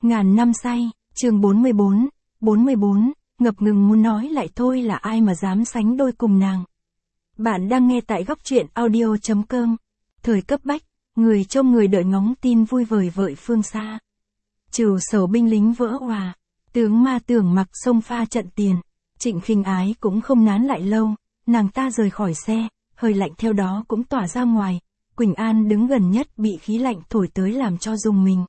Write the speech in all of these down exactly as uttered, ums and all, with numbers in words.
Ngàn năm say, chương bốn mươi bốn, bốn mươi bốn, ngập ngừng muốn nói lại thôi là ai mà dám sánh đôi cùng nàng. Bạn đang nghe tại góc truyện audio.com. Thời cấp bách, người trông người đợi ngóng tin vui vời vợi phương xa. Trừ sầu binh lính vỡ òa, tướng ma tưởng mặc sông pha trận tiền. Trịnh Khinh Ái cũng không nán lại lâu, nàng ta rời khỏi xe, hơi lạnh theo đó cũng tỏa ra ngoài. Quỳnh An đứng gần nhất bị khí lạnh thổi tới làm cho rùng mình.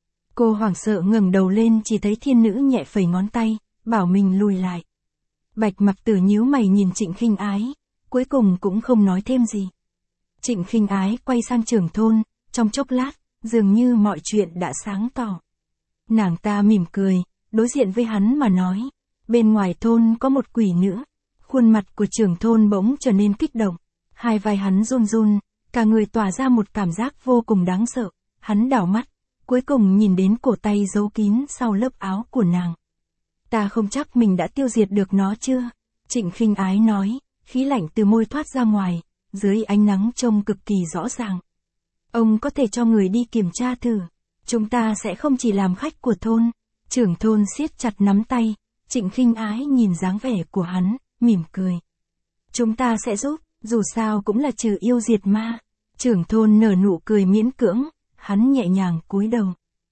Cô hoảng sợ ngẩng đầu lên chỉ thấy thiên nữ nhẹ phẩy ngón tay, bảo mình lùi lại. Bạch Mặc Tử nhíu mày nhìn Trịnh Khinh Ái, cuối cùng cũng không nói thêm gì. Trịnh Khinh Ái quay sang trưởng thôn, trong chốc lát, dường như mọi chuyện đã sáng tỏ. Nàng ta mỉm cười, đối diện với hắn mà nói, bên ngoài thôn có một quỷ nữ. Khuôn mặt của trưởng thôn bỗng trở nên kích động, hai vai hắn run run, cả người tỏa ra một cảm giác vô cùng đáng sợ. Hắn đảo mắt, cuối cùng nhìn đến cổ tay giấu kín sau lớp áo của nàng. Ta không chắc mình đã tiêu diệt được nó chưa? Trịnh Khinh Ái nói, khí lạnh từ môi thoát ra ngoài, dưới ánh nắng trông cực kỳ rõ ràng. Ông có thể cho người đi kiểm tra thử. Chúng ta sẽ không chỉ làm khách của thôn. Trưởng thôn siết chặt nắm tay, Trịnh Khinh Ái nhìn dáng vẻ của hắn, mỉm cười. Chúng ta sẽ giúp, dù sao cũng là trừ yêu diệt ma. Trưởng thôn nở nụ cười miễn cưỡng, hắn nhẹ nhàng cúi đầu.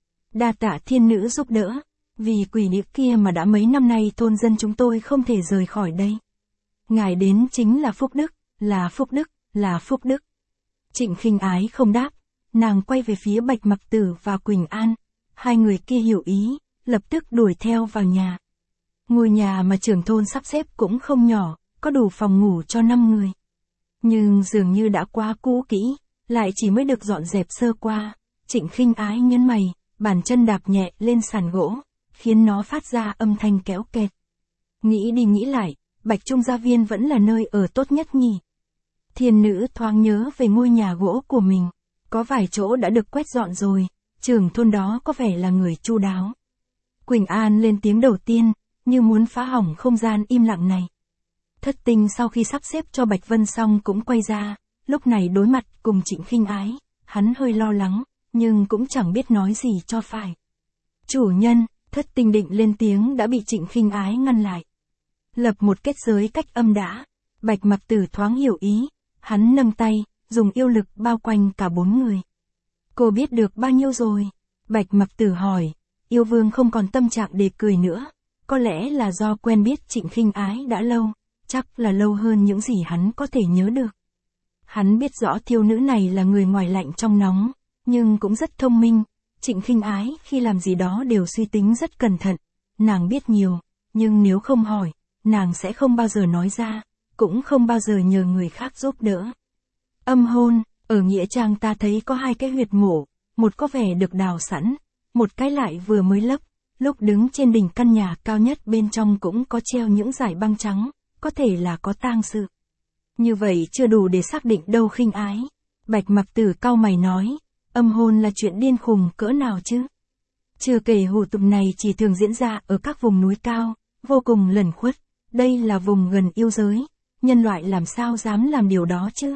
Đa tạ thiên nữ giúp đỡ, vì quỷ nữ kia mà đã mấy năm nay thôn dân chúng tôi không thể rời khỏi đây. Ngài đến chính là phúc đức, là phúc đức, là phúc đức. Trịnh Khinh Ái không đáp, nàng quay về phía Bạch Mặc Tử và Quỳnh An. Hai người kia hiểu ý, lập tức đuổi theo vào nhà. Ngôi nhà mà trưởng thôn sắp xếp cũng không nhỏ, có đủ phòng ngủ cho năm người. Nhưng dường như đã quá cũ kỹ, lại chỉ mới được dọn dẹp sơ qua. Trịnh Khinh Ái nhấn mày, bàn chân đạp nhẹ lên sàn gỗ, khiến nó phát ra âm thanh kéo kẹt. Nghĩ đi nghĩ lại, Bạch Trung Gia Viên vẫn là nơi ở tốt nhất nhỉ. Thiên nữ thoáng nhớ về ngôi nhà gỗ của mình, có vài chỗ đã được quét dọn rồi, trưởng thôn đó có vẻ là người chu đáo. Quỳnh An lên tiếng đầu tiên, như muốn phá hỏng không gian im lặng này. Thất Tinh sau khi sắp xếp cho Bạch Vân xong cũng quay ra, lúc này đối mặt cùng Trịnh Khinh Ái, hắn hơi lo lắng, nhưng cũng chẳng biết nói gì cho phải. Chủ nhân, Thất Tinh định lên tiếng đã bị Trịnh Khinh Ái ngăn lại. Lập một kết giới cách âm đã. Bạch Mặc Tử thoáng hiểu ý, hắn nâng tay, dùng yêu lực bao quanh cả bốn người. Cô biết được bao nhiêu rồi? Bạch Mặc Tử hỏi, yêu vương không còn tâm trạng để cười nữa, có lẽ là do quen biết Trịnh Khinh Ái đã lâu, chắc là lâu hơn những gì hắn có thể nhớ được. Hắn biết rõ thiếu nữ này là người ngoài lạnh trong nóng, nhưng cũng rất thông minh. Trịnh Khinh Ái khi làm gì đó đều suy tính rất cẩn thận. Nàng biết nhiều, nhưng nếu không hỏi, nàng sẽ không bao giờ nói ra, cũng không bao giờ nhờ người khác giúp đỡ. Âm hôn, ở nghĩa trang ta thấy có hai cái huyệt mộ, một có vẻ được đào sẵn, một cái lại vừa mới lấp. Lúc đứng trên đỉnh căn nhà cao nhất bên trong cũng có treo những dải băng trắng, có thể là có tang sự. Như vậy chưa đủ để xác định đâu Khinh Ái. Bạch Mặc Tử cau mày nói, âm hôn là chuyện điên khùng cỡ nào chứ? Chưa kể hủ tục này chỉ thường diễn ra ở các vùng núi cao, vô cùng lẩn khuất, đây là vùng gần yêu giới, nhân loại làm sao dám làm điều đó chứ?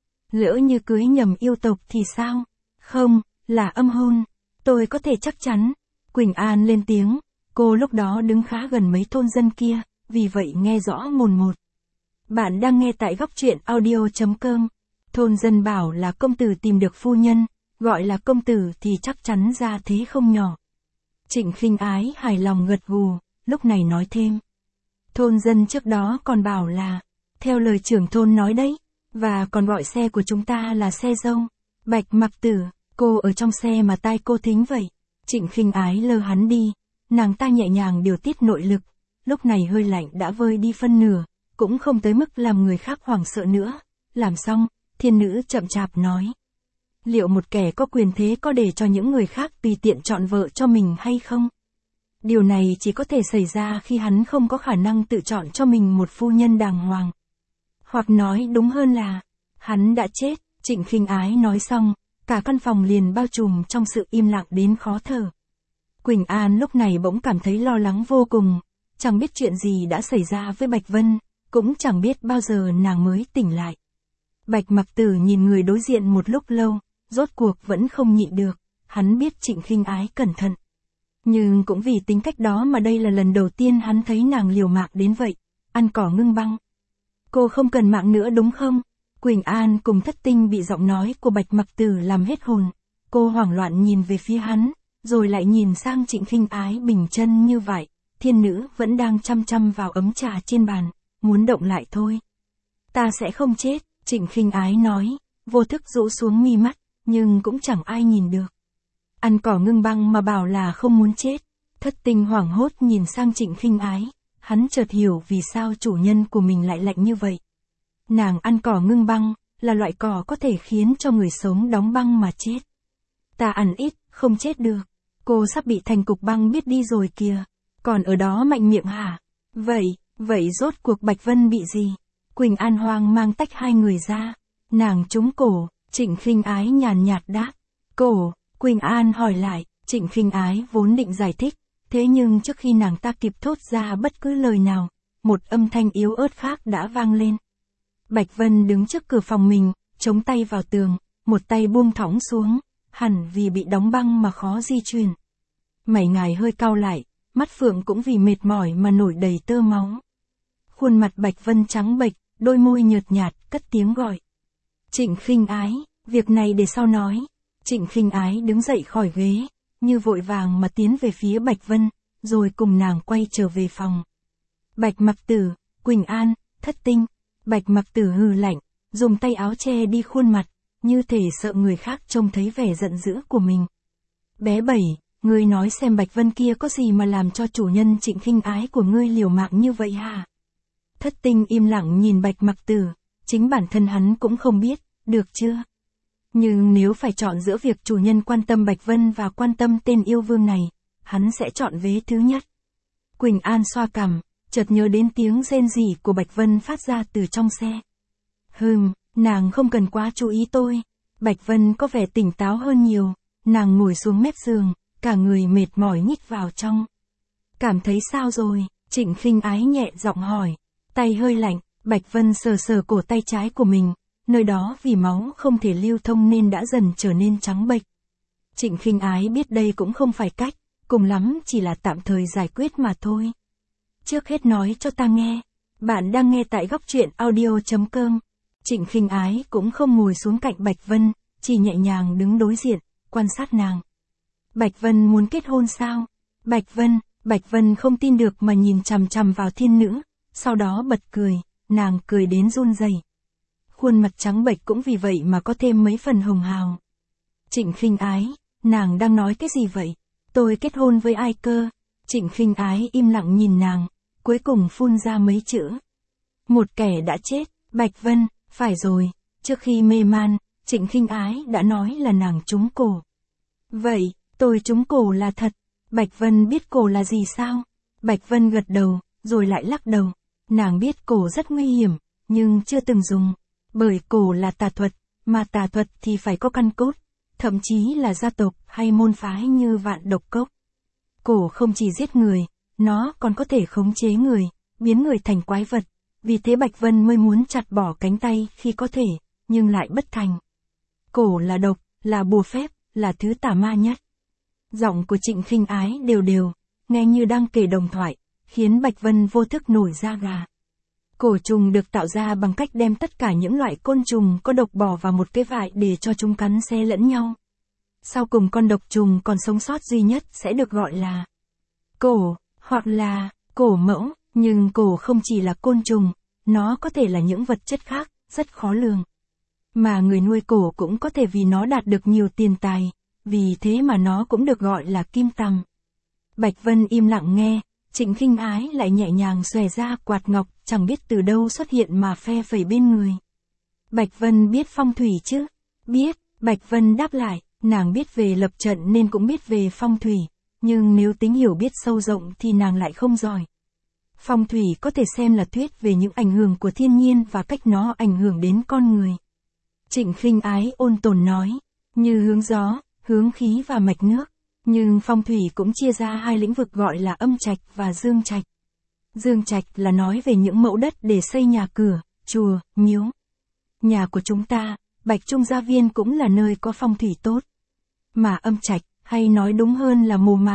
Lỡ như cưới nhầm yêu tộc thì sao? Không, là âm hôn, tôi có thể chắc chắn. Quỳnh An lên tiếng, cô lúc đó đứng khá gần mấy thôn dân kia, vì vậy nghe rõ mồn một. Bạn đang nghe tại góc truyện audio.com. Thôn dân bảo là công tử tìm được phu nhân, gọi là công tử thì chắc chắn ra thế không nhỏ. Trịnh Khinh Ái hài lòng gật gù, lúc này nói thêm. Thôn dân trước đó còn bảo là, theo lời trưởng thôn nói đấy, và còn gọi xe của chúng ta là xe dâu. Bạch Mặc Tử, cô ở trong xe mà tai cô thính vậy. Trịnh Khinh Ái lơ hắn đi, nàng ta nhẹ nhàng điều tiết nội lực, lúc này hơi lạnh đã vơi đi phân nửa, cũng không tới mức làm người khác hoảng sợ nữa. Làm xong, thiên nữ chậm chạp nói. Liệu một kẻ có quyền thế có để cho những người khác tùy tiện chọn vợ cho mình hay không? Điều này chỉ có thể xảy ra khi hắn không có khả năng tự chọn cho mình một phu nhân đàng hoàng. Hoặc nói đúng hơn là, hắn đã chết. Trịnh Khinh Ái nói xong, cả căn phòng liền bao trùm trong sự im lặng đến khó thở. Quỳnh An lúc này bỗng cảm thấy lo lắng vô cùng, chẳng biết chuyện gì đã xảy ra với Bạch Vân, cũng chẳng biết bao giờ nàng mới tỉnh lại. Bạch Mặc Tử nhìn người đối diện một lúc lâu, rốt cuộc vẫn không nhịn được, hắn biết Trịnh Khinh Ái cẩn thận. Nhưng cũng vì tính cách đó mà đây là lần đầu tiên hắn thấy nàng liều mạng đến vậy, ăn cỏ ngưng băng. Cô không cần mạng nữa đúng không? Quỳnh An cùng Thất Tinh bị giọng nói của Bạch Mặc Tử làm hết hồn. Cô hoảng loạn nhìn về phía hắn, rồi lại nhìn sang Trịnh Khinh Ái bình chân như vậy. Thiên nữ vẫn đang chăm chăm vào ấm trà trên bàn, muốn động lại thôi. Ta sẽ không chết, Trịnh Khinh Ái nói, vô thức rũ xuống mi mắt, nhưng cũng chẳng ai nhìn được. Ăn cỏ ngưng băng mà bảo là không muốn chết. Thất Tinh hoảng hốt nhìn sang Trịnh Khinh Ái, hắn chợt hiểu vì sao chủ nhân của mình lại lạnh như vậy. Nàng ăn cỏ ngưng băng, là loại cỏ có thể khiến cho người sống đóng băng mà chết. Ta ăn ít, không chết được. Cô sắp bị thành cục băng biết đi rồi kìa. Còn ở đó mạnh miệng hả? Vậy, vậy rốt cuộc Bạch Vân bị gì? Quỳnh An hoang mang tách hai người ra. Nàng trúng cổ, Trịnh Khinh Ái nhàn nhạt đáp. Cổ, Quỳnh An hỏi lại, Trịnh Khinh Ái vốn định giải thích. Thế nhưng trước khi nàng ta kịp thốt ra bất cứ lời nào, một âm thanh yếu ớt khác đã vang lên. Bạch Vân đứng trước cửa phòng mình, chống tay vào tường, một tay buông thõng xuống, hẳn vì bị đóng băng mà khó di chuyển. Mày ngài hơi cau lại, mắt phượng cũng vì mệt mỏi mà nổi đầy tơ máu. Khuôn mặt Bạch Vân trắng bệch, đôi môi nhợt nhạt, cất tiếng gọi. Trịnh Khinh Ái, việc này để sau nói. Trịnh Khinh Ái đứng dậy khỏi ghế, như vội vàng mà tiến về phía Bạch Vân, rồi cùng nàng quay trở về phòng. Bạch Mặc Tử, Quỳnh An, Thất Tinh. Bạch Mặc Tử hừ lạnh, dùng tay áo che đi khuôn mặt, như thể sợ người khác trông thấy vẻ giận dữ của mình. Bé Bảy, ngươi nói xem Bạch Vân kia có gì mà làm cho chủ nhân Trịnh Khinh Ái của ngươi liều mạng như vậy hả? Thất Tinh im lặng nhìn Bạch Mặc Tử, chính bản thân hắn cũng không biết, được chưa? Nhưng nếu phải chọn giữa việc chủ nhân quan tâm Bạch Vân và quan tâm tên yêu vương này, hắn sẽ chọn vế thứ nhất. Quỳnh An xoa cằm, chợt nhớ đến tiếng rên rỉ của Bạch Vân phát ra từ trong xe. Hừm, nàng không cần quá chú ý tôi. Bạch Vân có vẻ tỉnh táo hơn nhiều, nàng ngồi xuống mép giường, cả người mệt mỏi nhích vào trong. Cảm thấy sao rồi? Trịnh Khinh Ái nhẹ giọng hỏi. Tay hơi lạnh, Bạch Vân sờ sờ cổ tay trái của mình, nơi đó vì máu không thể lưu thông nên đã dần trở nên trắng bệch. Trịnh Khinh Ái biết đây cũng không phải cách, cùng lắm chỉ là tạm thời giải quyết mà thôi. Trước hết nói cho ta nghe, bạn đang nghe tại góc truyện audio chấm com. Trịnh Khinh Ái cũng không ngồi xuống cạnh Bạch Vân, chỉ nhẹ nhàng đứng đối diện, quan sát nàng. Bạch Vân muốn kết hôn sao? Bạch Vân, Bạch Vân không tin được mà nhìn chằm chằm vào thiên nữ, sau đó bật cười, nàng cười đến run rẩy. Khuôn mặt trắng bệch cũng vì vậy mà có thêm mấy phần hồng hào. Trịnh Khinh Ái, nàng đang nói cái gì vậy? Tôi kết hôn với ai cơ? Trịnh Khinh Ái im lặng nhìn nàng, cuối cùng phun ra mấy chữ. Một kẻ đã chết, Bạch Vân, phải rồi, trước khi mê man, Trịnh Khinh Ái đã nói là nàng trúng cổ. Vậy, tôi trúng cổ là thật, Bạch Vân biết cổ là gì sao? Bạch Vân gật đầu, rồi lại lắc đầu, nàng biết cổ rất nguy hiểm, nhưng chưa từng dùng, bởi cổ là tà thuật, mà tà thuật thì phải có căn cốt, thậm chí là gia tộc hay môn phái như Vạn Độc Cốc. Cổ không chỉ giết người, nó còn có thể khống chế người, biến người thành quái vật, vì thế Bạch Vân mới muốn chặt bỏ cánh tay khi có thể, nhưng lại bất thành. Cổ là độc, là bùa phép, là thứ tà ma nhất. Giọng của Trịnh Khinh Ái đều đều, nghe như đang kể đồng thoại, khiến Bạch Vân vô thức nổi da gà. Cổ trùng được tạo ra bằng cách đem tất cả những loại côn trùng có độc bỏ vào một cái vại để cho chúng cắn xé lẫn nhau. Sau cùng con độc trùng còn sống sót duy nhất sẽ được gọi là cổ, hoặc là cổ mẫu, nhưng cổ không chỉ là côn trùng, nó có thể là những vật chất khác, rất khó lường. Mà người nuôi cổ cũng có thể vì nó đạt được nhiều tiền tài, vì thế mà nó cũng được gọi là kim tằm. Bạch Vân im lặng nghe, Trịnh Khinh Ái lại nhẹ nhàng xòe ra quạt ngọc, chẳng biết từ đâu xuất hiện mà phe phẩy bên người. Bạch Vân biết phong thủy chứ? Biết, Bạch Vân đáp lại, nàng biết về lập trận nên cũng biết về phong thủy, nhưng nếu tính hiểu biết sâu rộng thì nàng lại không giỏi. Phong thủy có thể xem là thuyết về những ảnh hưởng của thiên nhiên và cách nó ảnh hưởng đến con người. Trịnh Khinh Ái ôn tồn nói, như hướng gió, hướng khí và mạch nước. Nhưng phong thủy cũng chia ra hai lĩnh vực gọi là âm trạch và dương trạch. Dương trạch là nói về những mẫu đất để xây nhà cửa, chùa, miếu. Nhà của chúng ta, Bạch Trung Gia Viên cũng là nơi có phong thủy tốt. Mà âm trạch, hay nói đúng hơn là mồ mả,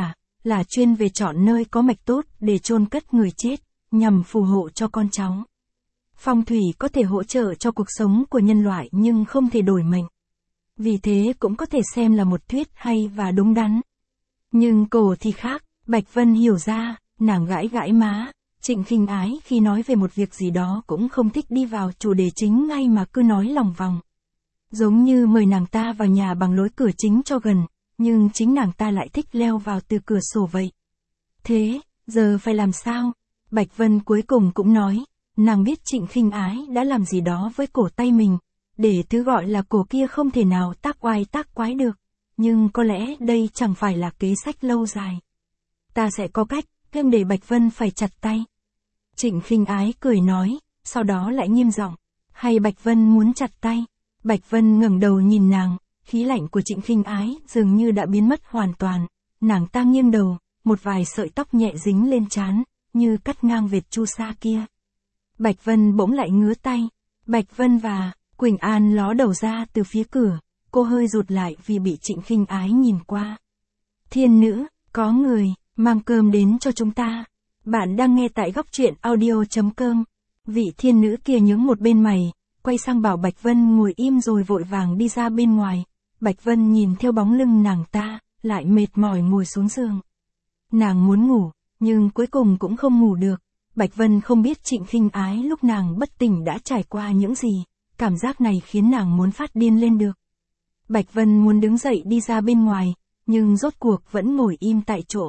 là chuyên về chọn nơi có mạch tốt để chôn cất người chết, nhằm phù hộ cho con cháu. Phong thủy có thể hỗ trợ cho cuộc sống của nhân loại nhưng không thể đổi mệnh. Vì thế cũng có thể xem là một thuyết hay và đúng đắn. Nhưng cổ thì khác, Bạch Vân hiểu ra, nàng gãi gãi má. Trịnh Khinh Ái khi nói về một việc gì đó cũng không thích đi vào chủ đề chính ngay mà cứ nói lòng vòng. Giống như mời nàng ta vào nhà bằng lối cửa chính cho gần, nhưng chính nàng ta lại thích leo vào từ cửa sổ vậy. Thế, giờ phải làm sao? Bạch Vân cuối cùng cũng nói, nàng biết Trịnh Khinh Ái đã làm gì đó với cổ tay mình, để thứ gọi là cổ kia không thể nào tác oai tác quái được, nhưng có lẽ đây chẳng phải là kế sách lâu dài. Ta sẽ có cách, thêm để Bạch Vân phải chặt tay. Trịnh Khinh Ái cười nói, sau đó lại nghiêm giọng, hay Bạch Vân muốn chặt tay? Bạch Vân ngẩng đầu nhìn nàng, khí lạnh của Trịnh Khinh Ái dường như đã biến mất hoàn toàn, nàng ta nghiêng đầu, một vài sợi tóc nhẹ dính lên trán, như cắt ngang vệt chu sa kia. Bạch Vân bỗng lại ngứa tay. Bạch Vân và Quỳnh An ló đầu ra từ phía cửa, cô hơi rụt lại vì bị Trịnh Khinh Ái nhìn qua. Thiên nữ, có người, mang cơm đến cho chúng ta. Bạn đang nghe tại góc truyện audio chấm com. Vị thiên nữ kia nhướng một bên mày, quay sang bảo Bạch Vân ngồi im rồi vội vàng đi ra bên ngoài. Bạch Vân nhìn theo bóng lưng nàng ta, lại mệt mỏi ngồi xuống giường. Nàng muốn ngủ, nhưng cuối cùng cũng không ngủ được. Bạch Vân không biết Trịnh Khinh Ái lúc nàng bất tỉnh đã trải qua những gì, cảm giác này khiến nàng muốn phát điên lên được. Bạch Vân muốn đứng dậy đi ra bên ngoài, nhưng rốt cuộc vẫn ngồi im tại chỗ.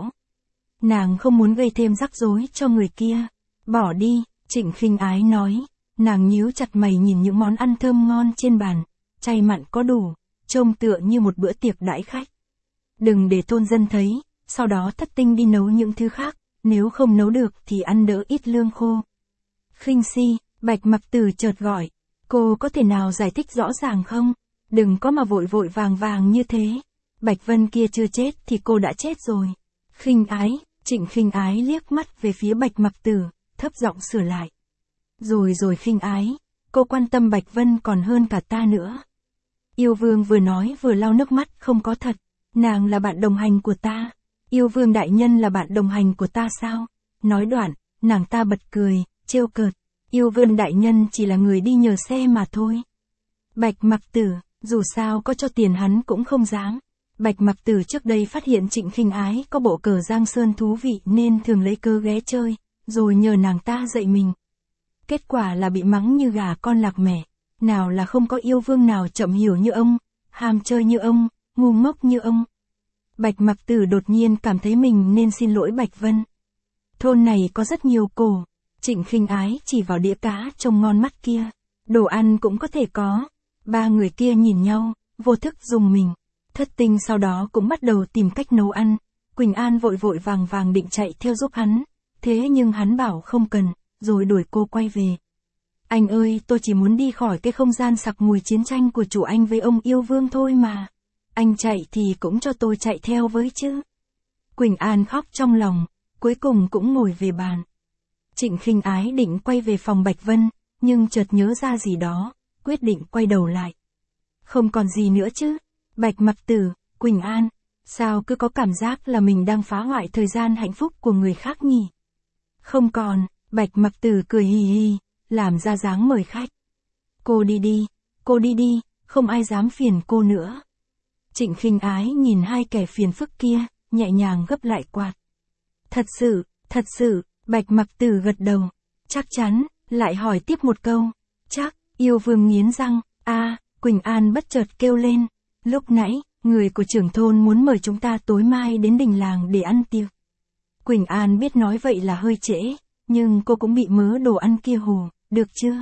Nàng không muốn gây thêm rắc rối cho người kia. Bỏ đi, Trịnh Khinh Ái nói. Nàng nhíu chặt mày nhìn những món ăn thơm ngon trên bàn, chay mặn có đủ, trông tựa như một bữa tiệc đãi khách. Đừng để thôn dân thấy, sau đó thất tinh đi nấu những thứ khác, nếu không nấu được thì ăn đỡ ít lương khô. Khinh Si, Bạch Mặc Tử chợt gọi, cô có thể nào giải thích rõ ràng không? Đừng có mà vội vội vàng vàng như thế. Bạch Vân kia chưa chết thì cô đã chết rồi. Khinh Ái, Trịnh Khinh Ái liếc mắt về phía Bạch Mặc Tử, thấp giọng sửa lại. Rồi rồi Khinh Ái, cô quan tâm Bạch Vân còn hơn cả ta nữa. Yêu Vương vừa nói vừa lau nước mắt, không có thật, nàng là bạn đồng hành của ta. Yêu Vương đại nhân là bạn đồng hành của ta sao? Nói đoạn, nàng ta bật cười, trêu cợt. Yêu Vương đại nhân chỉ là người đi nhờ xe mà thôi. Bạch Mặc Tử, dù sao có cho tiền hắn cũng không dám. Bạch Mặc Tử trước đây phát hiện Trịnh Khinh Ái có bộ cờ Giang Sơn thú vị nên thường lấy cớ ghé chơi, rồi nhờ nàng ta dạy mình. Kết quả là bị mắng như gà con lạc mẻ. Nào là không có yêu vương nào chậm hiểu như ông, ham chơi như ông, ngu ngốc như ông. Bạch Mặc Tử đột nhiên cảm thấy mình nên xin lỗi Bạch Vân. Thôn này có rất nhiều cổ. Trịnh Khinh Ái chỉ vào đĩa cá trông ngon mắt kia. Đồ ăn cũng có thể có. Ba người kia nhìn nhau, vô thức dùng mình. Thất tinh sau đó cũng bắt đầu tìm cách nấu ăn. Quỳnh An vội vội vàng vàng định chạy theo giúp hắn. Thế nhưng hắn bảo không cần, rồi đuổi cô quay về. Anh ơi, tôi chỉ muốn đi khỏi cái không gian sặc mùi chiến tranh của chủ anh với ông yêu vương thôi mà. Anh chạy thì cũng cho tôi chạy theo với chứ. Quỳnh An khóc trong lòng, cuối cùng cũng ngồi về bàn. Trịnh Khinh Ái định quay về phòng Bạch Vân, nhưng chợt nhớ ra gì đó, quyết định quay đầu lại. Không còn gì nữa chứ. Bạch Mặc Tử, Quỳnh An, sao cứ có cảm giác là mình đang phá hoại thời gian hạnh phúc của người khác nhỉ? Không còn, Bạch Mặc Tử cười hì hì, làm ra dáng mời khách. Cô đi đi, cô đi đi, không ai dám phiền cô nữa. Trịnh Khinh Ái nhìn hai kẻ phiền phức kia, nhẹ nhàng gấp lại quạt. Thật sự, thật sự, Bạch Mặc Tử gật đầu. Chắc chắn, lại hỏi tiếp một câu. Chắc, yêu vương nghiến răng. A, Quỳnh An bất chợt kêu lên. Lúc nãy, người của trưởng thôn muốn mời chúng ta tối mai đến đình làng để ăn tiệc. Quỳnh An biết nói vậy là hơi trễ, nhưng cô cũng bị mớ đồ ăn kia hù, được chưa?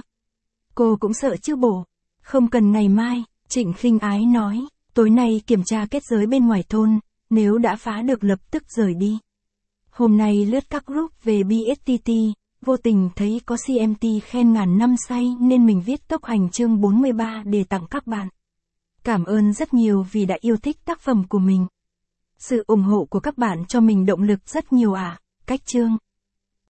Cô cũng sợ chứ bộ. Không cần ngày mai, Trịnh Khinh Ái nói, tối nay kiểm tra kết giới bên ngoài thôn, nếu đã phá được lập tức rời đi. Hôm nay lướt các group về bê ét tê tê, vô tình thấy có xê em tê khen ngàn năm say nên mình viết tốc hành chương bốn mươi ba để tặng các bạn. Cảm ơn rất nhiều vì đã yêu thích tác phẩm của mình. Sự ủng hộ của các bạn cho mình động lực rất nhiều ạ. À. Cách chương